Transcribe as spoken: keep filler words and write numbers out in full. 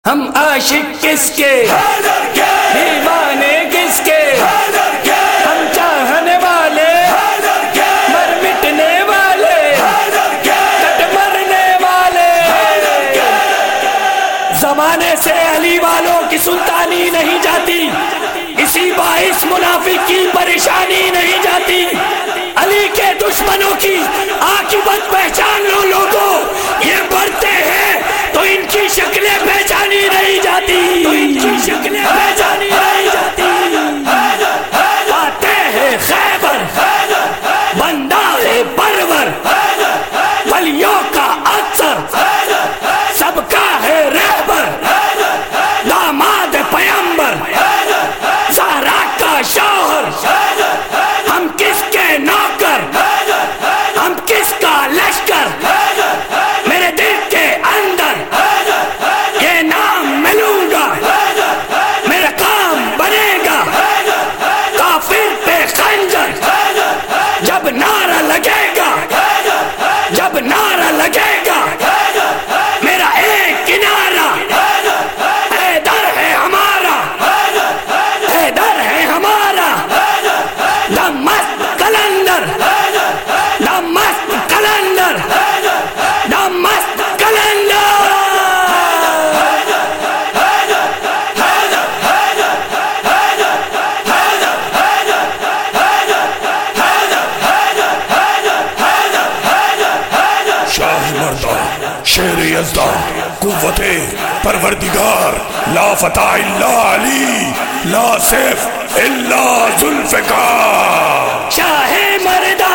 ہم عاشق کس کے دیوانے کس کے ہم چاہنے والے مر مٹنے والے کٹ مرنے والے زمانے سے علی والوں کی سلطانی نہیں جاتی، اسی باعث منافق کی پریشانی نہیں جاتی۔ علی کے دشمنوں کی عاقبت پہچان لو لوگوں، یہ بڑھتے ہیں تو ان کی شکلیں پہچانی نہیں جاتی، تو ان کی شکلیں پہچانی نہیں جاتی۔ آتے ہیں خیبر بندہ ہے پرور، ولیوں کا اکثر سب کا ہے رہبر، داماد پیمبر زہرا کا شوہر، ہم کس کے نوکر، ہم کس کا لشکر، میرے دل کے اندر یہ نام ملوں گا، میرا کام بنے گا کافر پہ خنجر، جب نعرہ لگے گا، جب نعرہ لگے گا میرا ایک کنارہ، حیدر ہے ہمارا، حیدر ہے ہمارا، دمشق کلندر، دمشق کلندر، دمشق کلندر۔ شاہ مردہ شیر یزدہ قوت پروردگار، لا فتح الا علی، لا سیف الا ذوالفقار۔ شاہ مردہ